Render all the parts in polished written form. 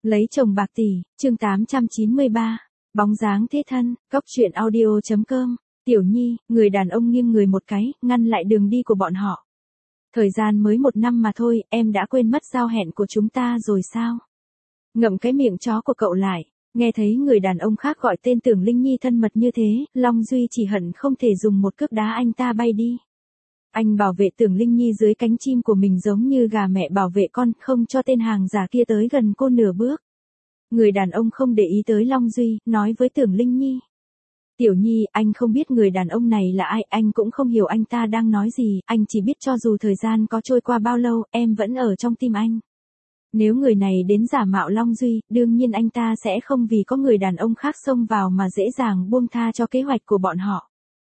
Lấy chồng bạc tỷ, chương 893. Bóng dáng thế thân, Cóc truyện audio.com. Tiểu Nhi, người đàn ông nghiêng người một cái, ngăn lại đường đi của bọn họ. Thời gian mới 1 năm mà thôi, em đã quên mất giao hẹn của chúng ta rồi sao? Ngậm cái miệng chó của cậu lại. Nghe thấy người đàn ông khác gọi tên Tưởng Linh Nhi thân mật như thế, Long Duy chỉ hận không thể dùng một cước đá anh ta bay đi. Anh bảo vệ Tưởng Linh Nhi dưới cánh chim của mình giống như gà mẹ bảo vệ con, không cho tên hàng giả kia tới gần cô nửa bước. Người đàn ông không để ý tới Long Duy, nói với Tưởng Linh Nhi. Tiểu Nhi, anh không biết người đàn ông này là ai, anh cũng không hiểu anh ta đang nói gì, anh chỉ biết cho dù thời gian có trôi qua bao lâu, em vẫn ở trong tim anh. Nếu người này đến giả mạo Long Duy, đương nhiên anh ta sẽ không vì có người đàn ông khác xông vào mà dễ dàng buông tha cho kế hoạch của bọn họ.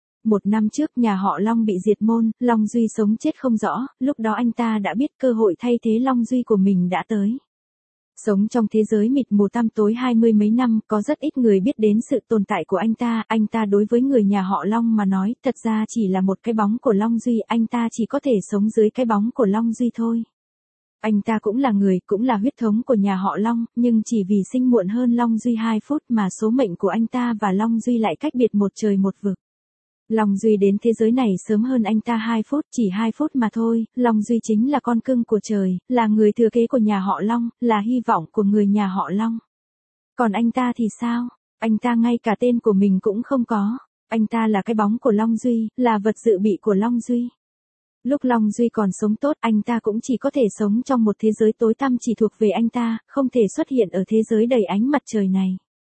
1 năm trước nhà họ Long bị diệt môn, Long Duy sống chết không rõ, lúc đó anh ta đã biết cơ hội thay thế Long Duy của mình đã tới. Sống trong thế giới mịt mù tăm tối 20 mấy năm, có rất ít người biết đến sự tồn tại của anh ta đối với người nhà họ Long mà nói, thật ra chỉ là một cái bóng của Long Duy, anh ta chỉ có thể sống dưới cái bóng của Long Duy thôi. Anh ta cũng là người, cũng là huyết thống của nhà họ Long, nhưng chỉ vì sinh muộn hơn Long Duy 2 phút mà số mệnh của anh ta và Long Duy lại cách biệt một trời một vực. Long Duy đến thế giới này sớm hơn anh ta 2 phút, chỉ 2 phút mà thôi, Long Duy chính là con cưng của trời, là người thừa kế của nhà họ Long, là hy vọng của người nhà họ Long. Còn anh ta thì sao? Anh ta ngay cả tên của mình cũng không có. Anh ta là cái bóng của Long Duy, là vật dự bị của Long Duy. Lúc Long Duy còn sống tốt, anh ta cũng chỉ có thể sống trong một thế giới tối tăm chỉ thuộc về anh ta, không thể xuất hiện ở thế giới đầy ánh mặt trời này.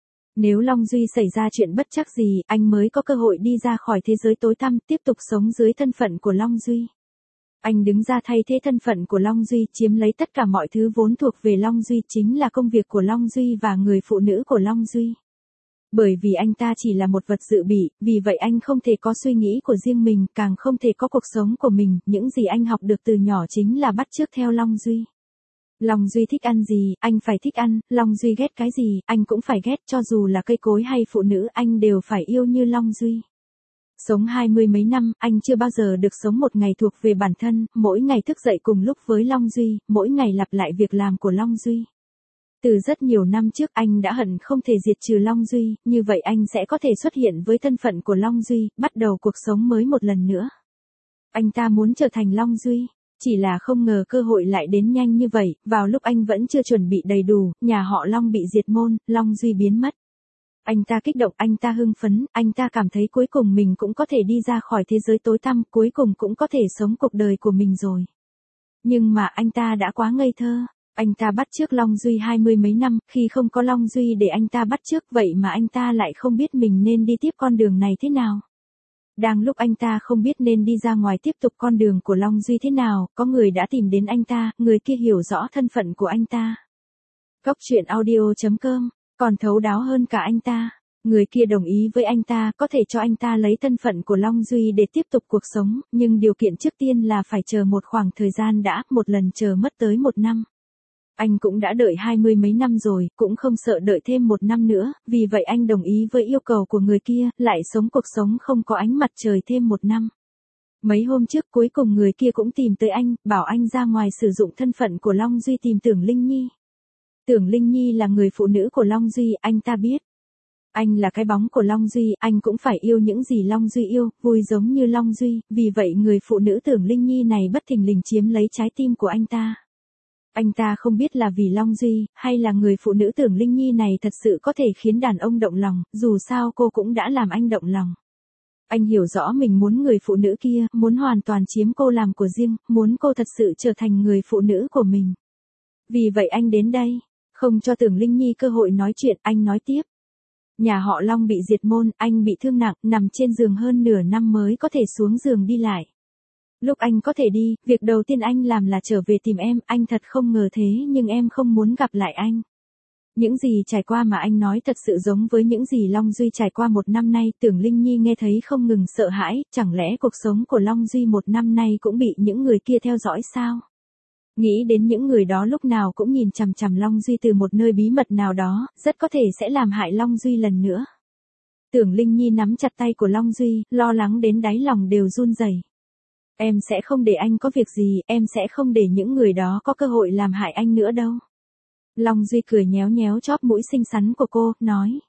Nếu Long Duy xảy ra chuyện bất trắc gì, anh mới có cơ hội đi ra khỏi thế giới tối tăm, tiếp tục sống dưới thân phận của Long Duy. Anh đứng ra thay thế thân phận của Long Duy, chiếm lấy tất cả mọi thứ vốn thuộc về Long Duy, chính là công việc của Long Duy và người phụ nữ của Long Duy. Bởi vì anh ta chỉ là một vật dự bị, vì vậy anh không thể có suy nghĩ của riêng mình, càng không thể có cuộc sống của mình, những gì anh học được từ nhỏ chính là bắt chước theo Long Duy. Long Duy thích ăn gì, anh phải thích ăn, Long Duy ghét cái gì, anh cũng phải ghét, cho dù là cây cối hay phụ nữ, anh đều phải yêu như Long Duy. Sống 20 mấy năm, anh chưa bao giờ được sống một ngày thuộc về bản thân, mỗi ngày thức dậy cùng lúc với Long Duy, mỗi ngày lặp lại việc làm của Long Duy. Từ rất nhiều năm trước anh đã hận không thể diệt trừ Long Duy, như vậy anh sẽ có thể xuất hiện với thân phận của Long Duy, bắt đầu cuộc sống mới một lần nữa. Anh ta muốn trở thành Long Duy. Chỉ là không ngờ cơ hội lại đến nhanh như vậy, vào lúc anh vẫn chưa chuẩn bị đầy đủ, nhà họ Long bị diệt môn, Long Duy biến mất. Anh ta kích động, anh ta hưng phấn, anh ta cảm thấy cuối cùng mình cũng có thể đi ra khỏi thế giới tối tăm, cuối cùng cũng có thể sống cuộc đời của mình rồi. Nhưng mà anh ta đã quá ngây thơ, anh ta bắt chước Long Duy 20 mấy năm, khi không có Long Duy để anh ta bắt chước vậy mà anh ta lại không biết mình nên đi tiếp con đường này thế nào. Đang lúc anh ta không biết nên đi ra ngoài tiếp tục con đường của Long Duy thế nào, có người đã tìm đến anh ta, người kia hiểu rõ thân phận của anh ta. Cóc truyện audio.com, còn thấu đáo hơn cả anh ta. Người kia đồng ý với anh ta, có thể cho anh ta lấy thân phận của Long Duy để tiếp tục cuộc sống, nhưng điều kiện trước tiên là phải chờ một khoảng thời gian đã, một lần chờ mất tới 1 năm. Anh cũng đã đợi 20 mấy năm rồi, cũng không sợ đợi thêm 1 năm nữa, vì vậy anh đồng ý với yêu cầu của người kia, lại sống cuộc sống không có ánh mặt trời thêm 1 năm. Mấy hôm trước cuối cùng người kia cũng tìm tới anh, bảo anh ra ngoài sử dụng thân phận của Long Duy tìm Tưởng Linh Nhi. Tưởng Linh Nhi là người phụ nữ của Long Duy, anh ta biết. Anh là cái bóng của Long Duy, anh cũng phải yêu những gì Long Duy yêu, vui giống như Long Duy, vì vậy người phụ nữ Tưởng Linh Nhi này bất thình lình chiếm lấy trái tim của anh ta. Anh ta không biết là vì Long Duy, hay là người phụ nữ Tưởng Linh Nhi này thật sự có thể khiến đàn ông động lòng, dù sao cô cũng đã làm anh động lòng. Anh hiểu rõ mình muốn người phụ nữ kia, muốn hoàn toàn chiếm cô làm của riêng, muốn cô thật sự trở thành người phụ nữ của mình. Vì vậy anh đến đây, không cho Tưởng Linh Nhi cơ hội nói chuyện, anh nói tiếp. Nhà họ Long bị diệt môn, anh bị thương nặng, nằm trên giường hơn nửa năm mới có thể xuống giường đi lại. Lúc anh có thể đi, việc đầu tiên anh làm là trở về tìm em, anh thật không ngờ thế nhưng em không muốn gặp lại anh. Những gì trải qua mà anh nói thật sự giống với những gì Long Duy trải qua 1 năm nay, Tưởng Linh Nhi nghe thấy không ngừng sợ hãi, chẳng lẽ cuộc sống của Long Duy 1 năm nay cũng bị những người kia theo dõi sao? Nghĩ đến những người đó lúc nào cũng nhìn chằm chằm Long Duy từ một nơi bí mật nào đó, rất có thể sẽ làm hại Long Duy lần nữa. Tưởng Linh Nhi nắm chặt tay của Long Duy, lo lắng đến đáy lòng đều run rẩy. Em sẽ không để anh có việc gì, em sẽ không để những người đó có cơ hội làm hại anh nữa đâu. Long Duy cười nhéo nhéo chóp mũi xinh xắn của cô, nói.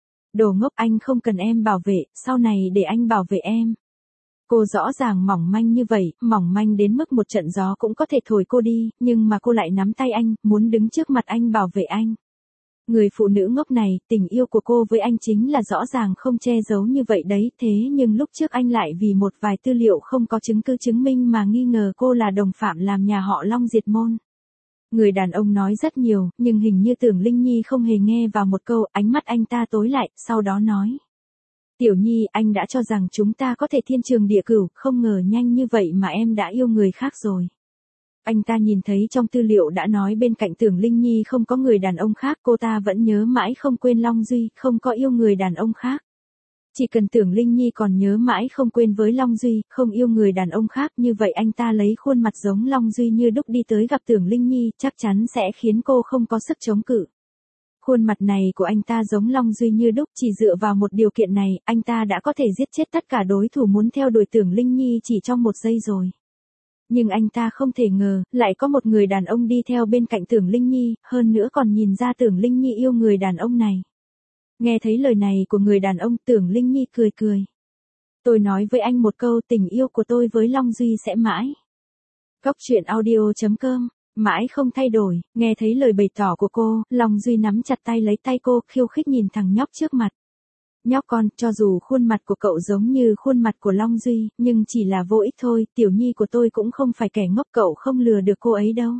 Đồ ngốc, anh không cần em bảo vệ, sau này để anh bảo vệ em. Cô rõ ràng mỏng manh như vậy, mỏng manh đến mức một trận gió cũng có thể thổi cô đi, nhưng mà cô lại nắm tay anh, muốn đứng trước mặt anh bảo vệ anh. Người phụ nữ ngốc này, tình yêu của cô với anh chính là rõ ràng không che giấu như vậy đấy, thế nhưng lúc trước anh lại vì một vài tư liệu không có chứng cứ chứng minh mà nghi ngờ cô là đồng phạm làm nhà họ Long diệt môn. Người đàn ông nói rất nhiều, nhưng hình như Tưởng Linh Nhi không hề nghe vào một câu, ánh mắt anh ta tối lại, sau đó nói. Tiểu Nhi, anh đã cho rằng chúng ta có thể thiên trường địa cửu, không ngờ nhanh như vậy mà em đã yêu người khác rồi. Anh ta nhìn thấy trong tư liệu đã nói bên cạnh Tưởng Linh Nhi không có người đàn ông khác, cô ta vẫn nhớ mãi không quên Long Duy, không có yêu người đàn ông khác. Chỉ cần Tưởng Linh Nhi còn nhớ mãi không quên với Long Duy, không yêu người đàn ông khác, như vậy anh ta lấy khuôn mặt giống Long Duy như đúc đi tới gặp Tưởng Linh Nhi, chắc chắn sẽ khiến cô không có sức chống cự. Khuôn mặt này của anh ta giống Long Duy như đúc, chỉ dựa vào một điều kiện này, anh ta đã có thể giết chết tất cả đối thủ muốn theo đuổi Tưởng Linh Nhi chỉ trong một giây rồi. Nhưng anh ta không thể ngờ, lại có một người đàn ông đi theo bên cạnh Tưởng Linh Nhi, hơn nữa còn nhìn ra Tưởng Linh Nhi yêu người đàn ông này. Nghe thấy lời này của người đàn ông, Tưởng Linh Nhi cười cười. Tôi nói với anh một câu, tình yêu của tôi với Long Duy sẽ mãi. Cóc truyện audio.com, mãi không thay đổi. Nghe thấy lời bày tỏ của cô, Long Duy nắm chặt tay lấy tay cô, khiêu khích nhìn thằng nhóc trước mặt. Nhóc con, cho dù khuôn mặt của cậu giống như khuôn mặt của Long Duy, nhưng chỉ là vô ích thôi, Tiểu Nhi của tôi cũng không phải kẻ ngốc, cậu không lừa được cô ấy đâu.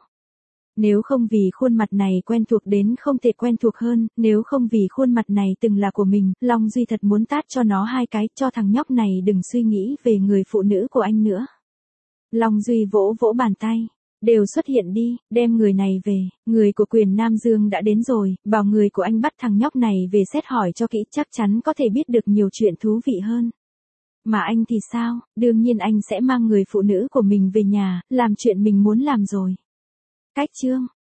Nếu không vì khuôn mặt này quen thuộc đến không thể quen thuộc hơn, nếu không vì khuôn mặt này từng là của mình, Long Duy thật muốn tát cho nó hai cái, cho thằng nhóc này đừng suy nghĩ về người phụ nữ của anh nữa. Long Duy vỗ vỗ bàn tay. Đều xuất hiện đi, đem người này về, người của Quyền Nam Dương đã đến rồi, bảo người của anh bắt thằng nhóc này về xét hỏi cho kỹ, chắc chắn có thể biết được nhiều chuyện thú vị hơn. Mà anh thì sao, đương nhiên anh sẽ mang người phụ nữ của mình về nhà, làm chuyện mình muốn làm rồi. Cách chương